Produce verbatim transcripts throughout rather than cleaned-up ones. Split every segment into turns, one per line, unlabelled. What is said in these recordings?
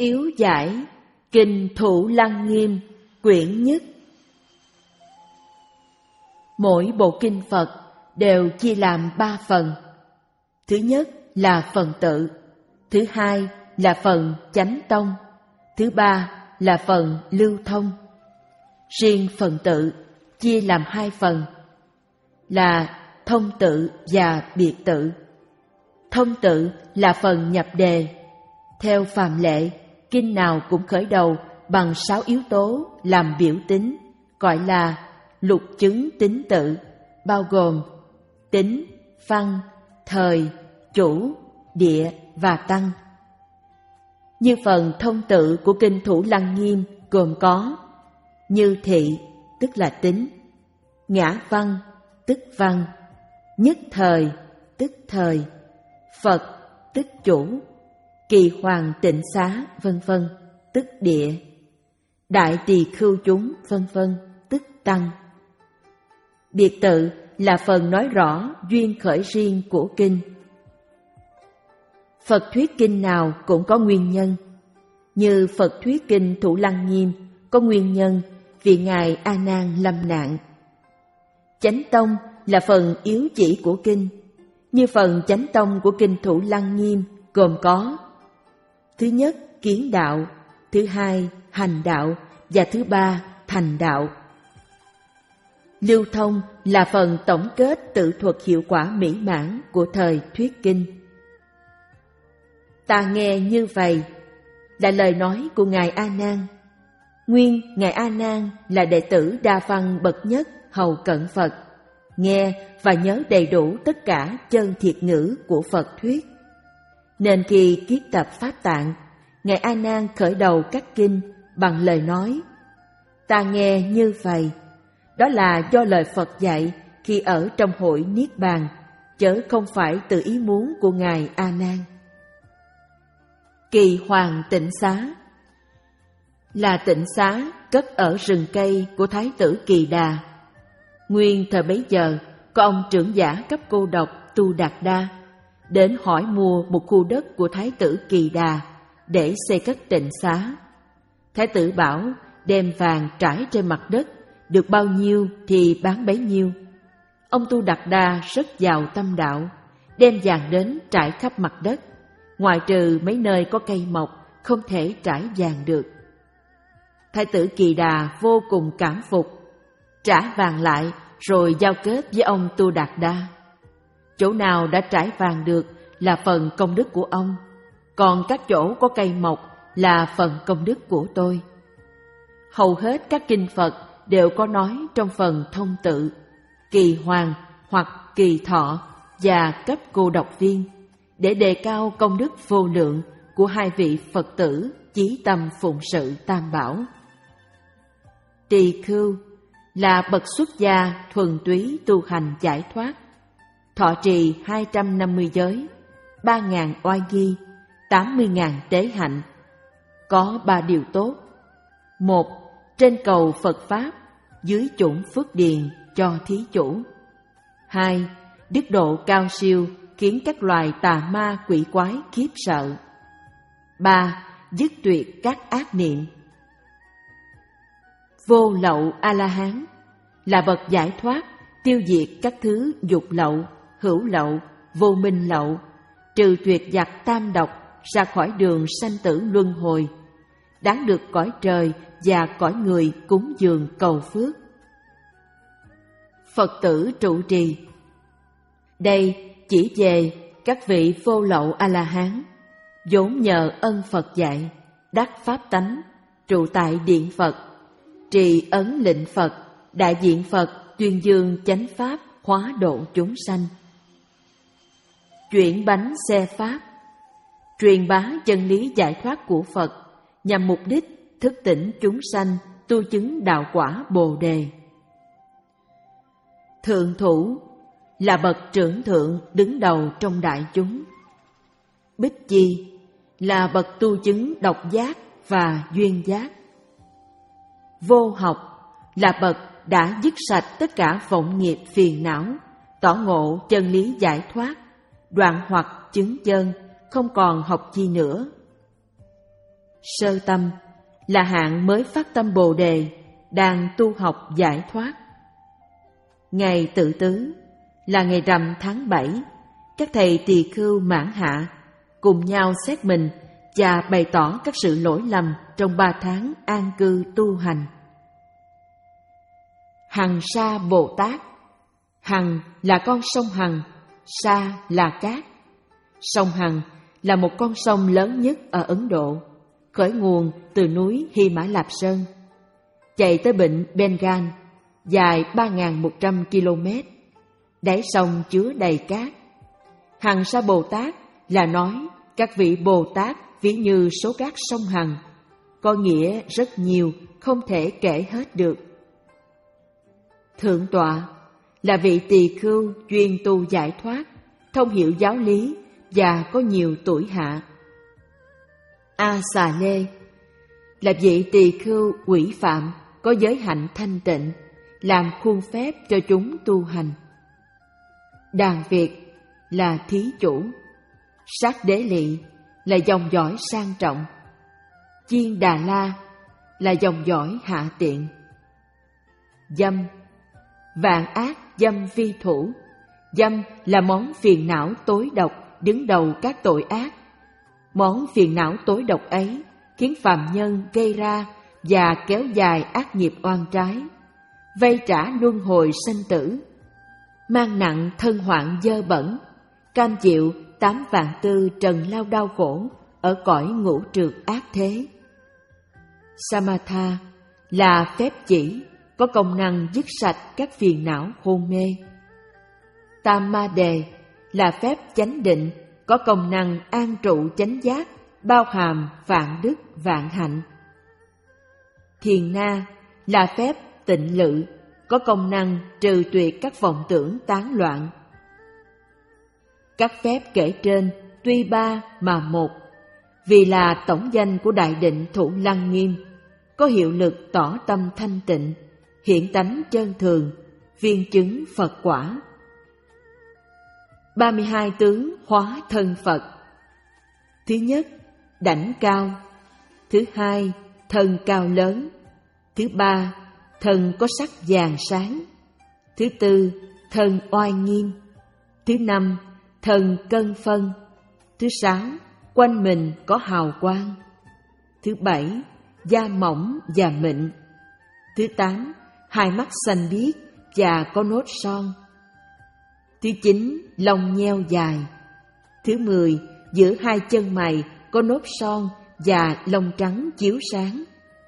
Yếu giải Kinh Thủ Lăng Nghiêm quyển nhất. Mỗi bộ kinh Phật đều chia làm ba phần. Thứ nhất là phần tự, thứ hai là phần chánh tông, thứ ba là phần lưu thông. Riêng phần tự chia làm hai phần là thông tự và biệt tự. Thông tự là phần nhập đề. Theo phàm lệ, kinh nào cũng khởi đầu bằng sáu yếu tố làm biểu tính, gọi là lục chứng tính tự, bao gồm tính, văn, thời, chủ, địa và tăng. Như phần thông tự của kinh Thủ Lăng Nghiêm gồm có như thị, tức là tính, ngã văn, tức văn, nhất thời, tức thời, Phật, tức chủ, kỳ hoàng tịnh xá, vân vân, tức địa, đại tỳ khưu chúng, vân vân, tức tăng. Biệt tự là phần nói rõ duyên khởi riêng của kinh. Phật thuyết kinh nào cũng có nguyên nhân. Như Phật thuyết kinh Thủ Lăng Nghiêm có nguyên nhân vì Ngài A Nan lâm nạn. Chánh tông là phần yếu chỉ của kinh. Như phần chánh tông của kinh Thủ Lăng Nghiêm gồm có: thứ nhất, kiến đạo; thứ hai, hành đạo; và thứ ba, thành đạo. Lưu thông là phần tổng kết tự thuật hiệu quả mỹ mãn của thời thuyết kinh. Ta nghe như vậy là lời nói của Ngài A Nan. Nguyên Ngài A Nan là đệ tử đa văn bậc nhất hầu cận Phật, nghe và nhớ đầy đủ tất cả chân thiệt ngữ của Phật thuyết. Nên khi kiết tập Pháp Tạng, Ngài A Nan khởi đầu các kinh bằng lời nói ta nghe như vậy. Đó là do lời Phật dạy khi ở trong hội Niết Bàn, chớ không phải từ ý muốn của Ngài A Nan. Kỳ hoàng tịnh xá là tịnh xá cất ở rừng cây của Thái tử Kỳ Đà. Nguyên thời bấy giờ, có ông trưởng giả cấp cô độc Tu Đạt Đa đến hỏi mua một khu đất của Thái tử Kỳ Đà để xây cất tịnh xá. Thái tử bảo đem vàng trải trên mặt đất, được bao nhiêu thì bán bấy nhiêu. Ông Tu Đạt Đa rất giàu tâm đạo, đem vàng đến trải khắp mặt đất, ngoại trừ mấy nơi có cây mọc không thể trải vàng được. Thái tử Kỳ Đà vô cùng cảm phục, trả vàng lại rồi giao kết với ông Tu Đạt Đa. Chỗ nào đã trải vàng được là phần công đức của ông, còn các chỗ có cây mọc là phần công đức của tôi. Hầu hết các kinh Phật đều có nói trong phần thông tự, kỳ hoàng hoặc kỳ thọ và cấp cô độc viên, để đề cao công đức vô lượng của hai vị Phật tử chí tâm phụng sự Tam Bảo. Tỳ khưu là bậc xuất gia thuần túy tu hành giải thoát, thọ trì hai trăm năm mươi giới, ba ngàn oai nghi, tám mươi ngàn tế hạnh. Có ba điều tốt: một, trên cầu Phật Pháp, dưới chủng phước điền cho thí chủ. Hai, đức độ cao siêu khiến các loài tà ma quỷ quái khiếp sợ. Ba, dứt tuyệt các ác niệm. Vô lậu A-la-hán là bậc giải thoát, tiêu diệt các thứ dục lậu, hữu lậu, vô minh lậu, trừ tuyệt giặc tam độc, ra khỏi đường sanh tử luân hồi, đáng được cõi trời và cõi người cúng dường cầu phước. Phật tử trụ trì. Đây chỉ về các vị vô lậu A-la-hán, vốn nhờ ân Phật dạy, đắc pháp tánh, trụ tại điện Phật, trì ấn lệnh Phật, đại diện Phật tuyên dương chánh pháp, hóa độ chúng sanh. Chuyển bánh xe pháp, truyền bá chân lý giải thoát của Phật nhằm mục đích thức tỉnh chúng sanh tu chứng đạo quả Bồ Đề. Thượng thủ là bậc trưởng thượng đứng đầu trong đại chúng. Bích chi là bậc tu chứng độc giác và duyên giác. Vô học là bậc đã dứt sạch tất cả vọng nghiệp phiền não, tỏ ngộ chân lý giải thoát, đoạn hoặc chứng chân, không còn học chi nữa. Sơ tâm là hạng mới phát tâm Bồ Đề, đang tu học giải thoát. Ngày Tự Tứ là ngày rằm tháng bảy, các thầy tỳ khưu mãn hạ cùng nhau xét mình và bày tỏ các sự lỗi lầm trong ba tháng an cư tu hành. Hằng Sa Bồ Tát. Hằng là con sông Hằng, Sa là cát. Sông Hằng là một con sông lớn nhất ở Ấn Độ, khởi nguồn từ núi Hy Mã Lạp Sơn, chạy tới vịnh Bengal, dài ba nghìn một trăm ki lô mét. Đáy sông chứa đầy cát. Hằng Sa Bồ Tát là nói các vị Bồ Tát ví như số cát sông Hằng, có nghĩa rất nhiều, không thể kể hết được. Thượng tọa là vị tỳ khưu chuyên tu giải thoát, thông hiểu giáo lý và có nhiều tuổi hạ. A Xà Lê là vị tỳ khưu quỷ phạm, có giới hạnh thanh tịnh, làm khuôn phép cho chúng tu hành. Đàn Việt là thí chủ. Sát Đế Lị là dòng dõi sang trọng. Chiên Đà La là dòng dõi hạ tiện. Dâm, vạn ác dâm vi thủ. Dâm là món phiền não tối độc đứng đầu các tội ác. Món phiền não tối độc ấy khiến phàm nhân gây ra và kéo dài ác nghiệp oan trái, vay trả luân hồi sanh tử, mang nặng thân hoạn dơ bẩn, cam chịu tám vạn tư trần lao đau khổ ở cõi ngũ trược ác thế. Samatha là phép chỉ, có công năng dứt sạch các phiền não hôn mê. Tamade là phép chánh định, có công năng an trụ chánh giác, bao hàm vạn đức vạn hạnh. Thiền na là phép tịnh lự, có công năng trừ tuyệt các vọng tưởng tán loạn. Các phép kể trên tuy ba mà một, vì là tổng danh của Đại Định Thủ Lăng Nghiêm, có hiệu lực tỏ tâm thanh tịnh, hiện tánh chân thường, viên chứng Phật quả. ba mươi hai tướng hóa thân Phật. Thứ nhất, đảnh cao. Thứ hai, thân cao lớn. Thứ ba, thân có sắc vàng sáng. Thứ tư, thân oai nghiêm. Thứ năm, thân cân phân. Thứ sáu, quanh mình có hào quang. Thứ bảy, da mỏng và mịn. Thứ tám, hai mắt xanh biếc và có nốt son. Thứ chín, lông nheo dài. Thứ mười, giữa hai chân mày có nốt son và lông trắng chiếu sáng.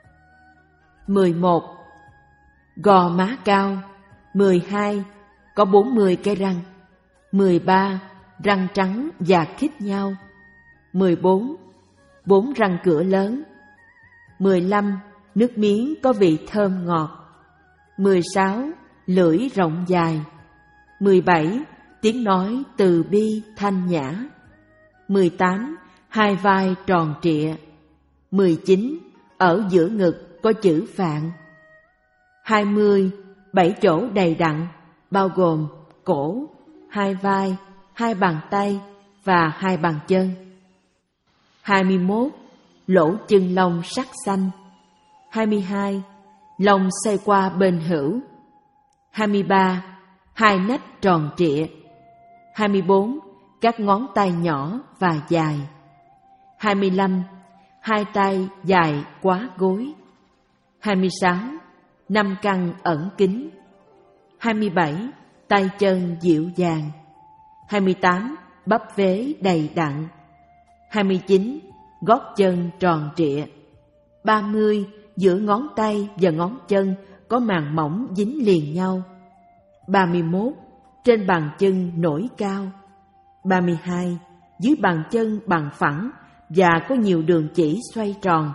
Mười một, gò má cao. Mười hai, có bốn mươi cái răng. Mười ba, răng trắng và khít nhau. Mười bốn, bốn răng cửa lớn. Mười lăm, nước miếng có vị thơm ngọt. Mười sáu, lưỡi rộng dài. Mười bảy, tiếng nói từ bi thanh nhã. Mười tám, hai vai tròn trịa. Mười chín, ở giữa ngực có chữ Phạn. Hai mươi, bảy chỗ đầy đặn, bao gồm cổ, hai vai, hai bàn tay và hai bàn chân. Hai mươi mốt, lỗ chân lông sắc xanh. Hai mươi hai, lông xoay qua bên hữu. Hai mươi ba, hai nách tròn trịa. Hai mươi bốn, các ngón tay nhỏ và dài. Hai mươi lăm, hai tay dài quá gối. Hai mươi sáu, năm căn ẩn kín. Hai mươi bảy, tay chân dịu dàng. Hai mươi tám, bắp vế đầy đặn. Hai mươi chín, gót chân tròn trịa. Ba mươi, giữa ngón tay và ngón chân có màng mỏng dính liền nhau. Ba mươi mốt, trên bàn chân nổi cao. Ba mươi hai, dưới bàn chân bằng phẳng và có nhiều đường chỉ xoay tròn.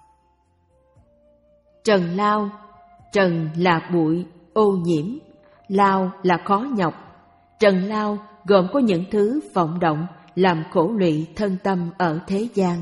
Trần lao. Trần là bụi, ô nhiễm. Lao là khó nhọc. Trần lao gồm có những thứ vọng động làm khổ lụy thân tâm ở thế gian.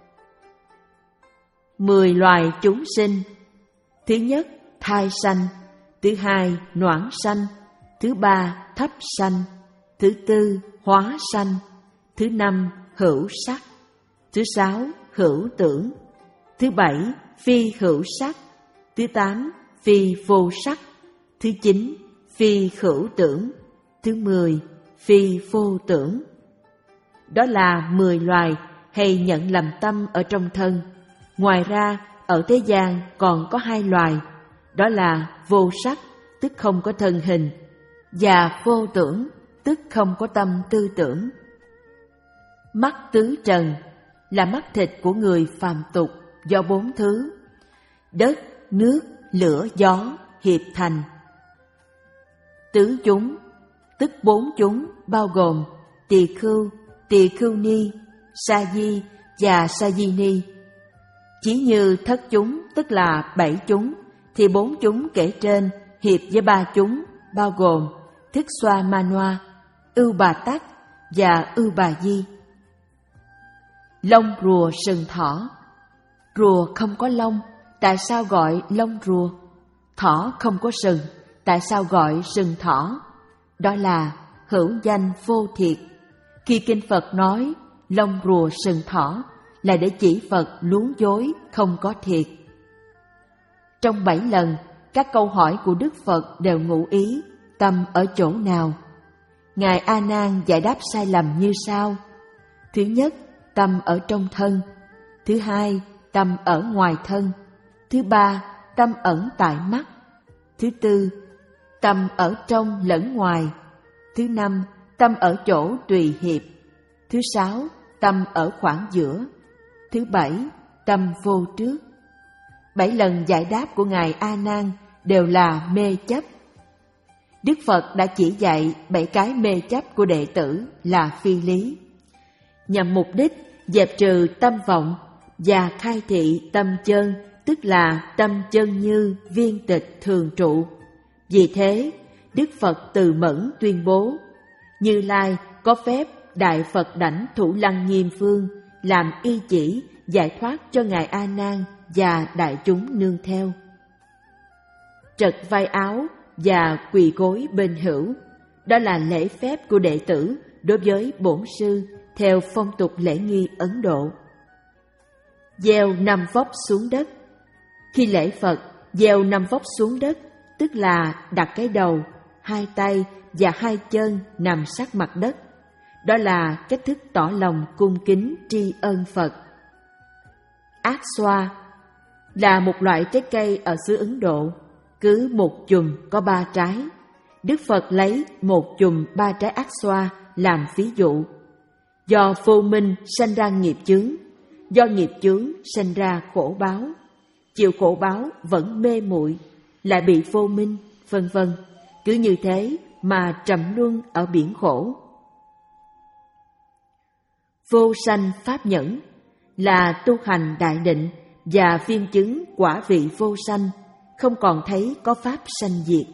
Mười loài chúng sinh. Thứ nhất, thai sanh. Thứ hai, noãn sanh. Thứ ba, thấp sanh. Thứ tư, hóa sanh. Thứ năm, hữu sắc. Thứ sáu, hữu tưởng. Thứ bảy, phi hữu sắc. Thứ tám, phi vô sắc. Thứ chín, phi hữu tưởng. Thứ mười, phi vô tưởng. Đó là mười loài hay nhận lầm tâm ở trong thân. Ngoài ra, ở thế gian còn có hai loài, đó là vô sắc, tức không có thân hình, và vô tưởng, tức không có tâm tư tưởng. Mắt tứ trần là mắt thịt của người phàm tục do bốn thứ: đất, nước, lửa, gió hiệp thành. Tứ chúng, tức bốn chúng bao gồm tỳ khưu, tỳ khưu ni, sa di và sa di ni. Chỉ như thất chúng, tức là bảy chúng, thì bốn chúng kể trên hiệp với ba chúng bao gồm thức xoa manoa, ưu bà tắc và ưu bà di. Lông rùa sừng thỏ. Rùa không có lông, tại sao gọi lông rùa? Thỏ không có sừng, tại sao gọi sừng thỏ? Đó là hữu danh vô thiệt. Khi Kinh Phật nói lông rùa sừng thỏ là để chỉ Phật luống dối không có thiệt. Trong bảy lần, các câu hỏi của Đức Phật đều ngụ ý tâm ở chỗ nào. Ngài A Nan giải đáp sai lầm như sau: thứ nhất, tâm ở trong thân; thứ hai, tâm ở ngoài thân; thứ ba, tâm ẩn tại mắt; thứ tư, tâm ở trong lẫn ngoài; thứ năm, tâm ở chỗ tùy hiệp; thứ sáu, tâm ở khoảng giữa; thứ bảy, tâm vô trước. Bảy lần giải đáp của Ngài A Nan đều là mê chấp. Đức Phật đã chỉ dạy bảy cái mê chấp của đệ tử là phi lý, nhằm mục đích dẹp trừ tâm vọng và khai thị tâm chân, tức là tâm chân như viên tịch thường trụ. Vì thế, Đức Phật từ mẫn tuyên bố: Như Lai có phép Đại Phật Đảnh Thủ Lăng Nghiêm Phương làm y chỉ giải thoát cho Ngài A Nan và đại chúng nương theo. Trật vai áo và quỳ gối bên hữu, đó là lễ phép của đệ tử đối với bổn sư theo phong tục lễ nghi Ấn Độ. Gieo năm vóc xuống đất. Khi lễ Phật, gieo năm vóc xuống đất, tức là đặt cái đầu, hai tay và hai chân nằm sát mặt đất. Đó là cách thức tỏ lòng cung kính tri ân Phật. Ác xoa là một loại trái cây ở xứ Ấn Độ, cứ một chùm có ba trái. Đức Phật lấy một chùm ba trái ác xoa làm ví dụ. Do vô minh sanh ra nghiệp chướng, do nghiệp chướng sanh ra khổ báo, chịu khổ báo vẫn mê muội, lại bị vô minh, vân vân. Cứ như thế mà trầm luân ở biển khổ. Vô sanh pháp nhẫn là tu hành đại định và viên chứng quả vị vô sanh, không còn thấy có pháp sanh diệt.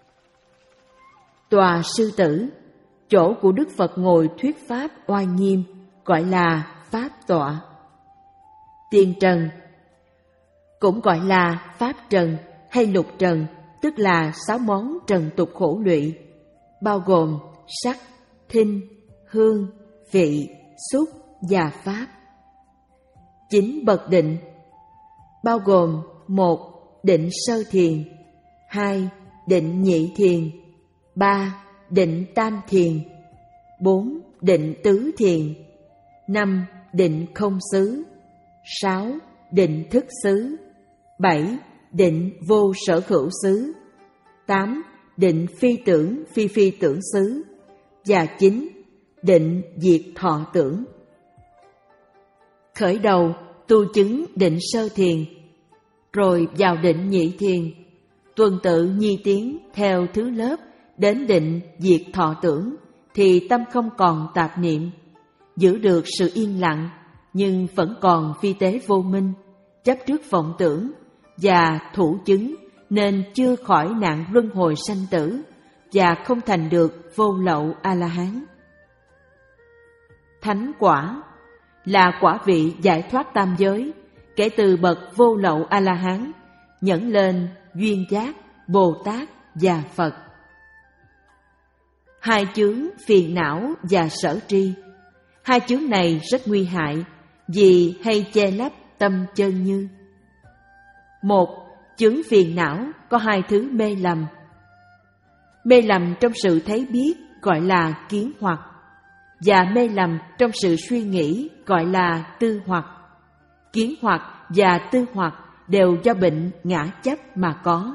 Tòa sư tử, chỗ của Đức Phật ngồi thuyết pháp oai nghiêm, gọi là pháp tọa. Tiền trần cũng gọi là pháp trần hay lục trần, tức là sáu món trần tục khổ lụy, bao gồm sắc, thinh, hương, vị, xúc và pháp. Chín bậc định, bao gồm một định sơ thiền, hai định nhị thiền, ba định tam thiền, bốn định tứ thiền, năm định không xứ, sáu định thức xứ, bảy định vô sở hữu xứ, tám định phi tưởng phi phi tưởng xứ, và chín định diệt thọ tưởng. Khởi đầu tu chứng định sơ thiền, rồi vào định nhị thiền, tuần tự nhi tiến theo thứ lớp đến định diệt thọ tưởng, thì tâm không còn tạp niệm, giữ được sự yên lặng, nhưng vẫn còn phi tế vô minh, chấp trước vọng tưởng và thủ chứng, nên chưa khỏi nạn luân hồi sanh tử và không thành được vô lậu A-la-hán. Thánh quả là quả vị giải thoát tam giới, kể từ bậc vô lậu A-la-hán nhẫn lên duyên giác, Bồ Tát và Phật. Hai chướng phiền não và sở tri. Hai chướng này rất nguy hại vì hay che lấp tâm chân như. Một, chướng phiền não có hai thứ mê lầm. Mê lầm trong sự thấy biết gọi là kiến hoặc, và mê lầm trong sự suy nghĩ gọi là tư hoặc. Kiến hoặc và tư hoặc đều do bệnh ngã chấp mà có.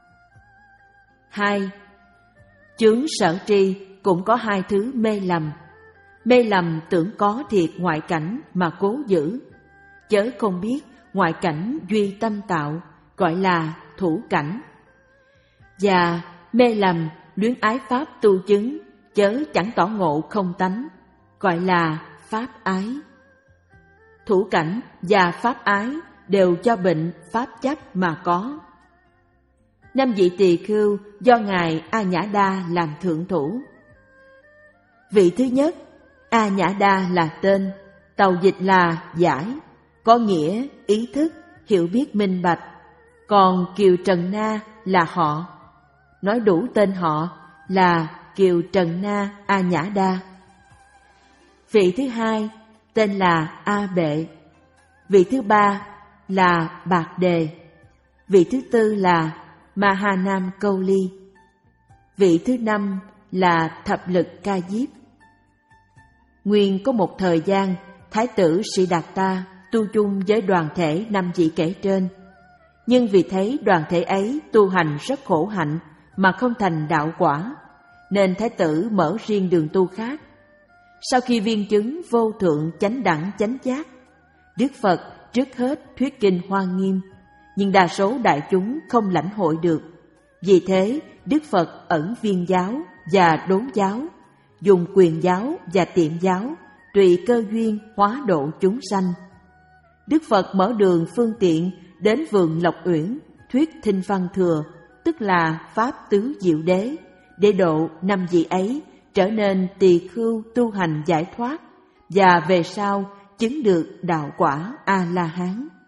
Hai, chướng sở tri cũng có hai thứ mê lầm. Mê lầm tưởng có thiệt ngoại cảnh mà cố giữ, chớ không biết ngoại cảnh duy tâm tạo gọi là thủ cảnh. Và mê lầm luyến ái pháp tu chứng, chớ chẳng tỏ ngộ không tánh, gọi là pháp ái. Thủ cảnh và pháp ái đều do bệnh pháp chấp mà có. Năm vị tỳ khưu do Ngài A Nhã Đa làm thượng thủ. Vị thứ nhất, A Nhã Đa là tên, tàu dịch là giải, có nghĩa ý thức, hiểu biết minh bạch. Còn Kiều Trần Na là họ, nói đủ tên họ là Kiều Trần Na A Nhã Đa. Vị thứ hai tên là A Bệ. Vị thứ ba là Bạc Đề. Vị thứ tư là Mahanam Câu Ly. Vị thứ năm là Thập Lực Ca Diếp. Nguyên có một thời gian, Thái tử Sĩ Đạt Ta tu chung với đoàn thể năm vị kể trên. Nhưng vì thấy đoàn thể ấy tu hành rất khổ hạnh mà không thành đạo quả, nên Thái tử mở riêng đường tu khác. Sau khi viên chứng vô thượng chánh đẳng chánh giác, Đức Phật trước hết thuyết kinh Hoa Nghiêm, nhưng đa số đại chúng không lãnh hội được. Vì thế, Đức Phật ẩn viên giáo và đốn giáo, dùng quyền giáo và tiệm giáo, tùy cơ duyên hóa độ chúng sanh. Đức Phật mở đường phương tiện đến vườn Lộc Uyển, thuyết Thinh Văn Thừa, tức là Pháp Tứ Diệu Đế, để độ năm vị ấy trở nên tỳ khưu tu hành giải thoát, và về sau chứng được đạo quả A-la-hán.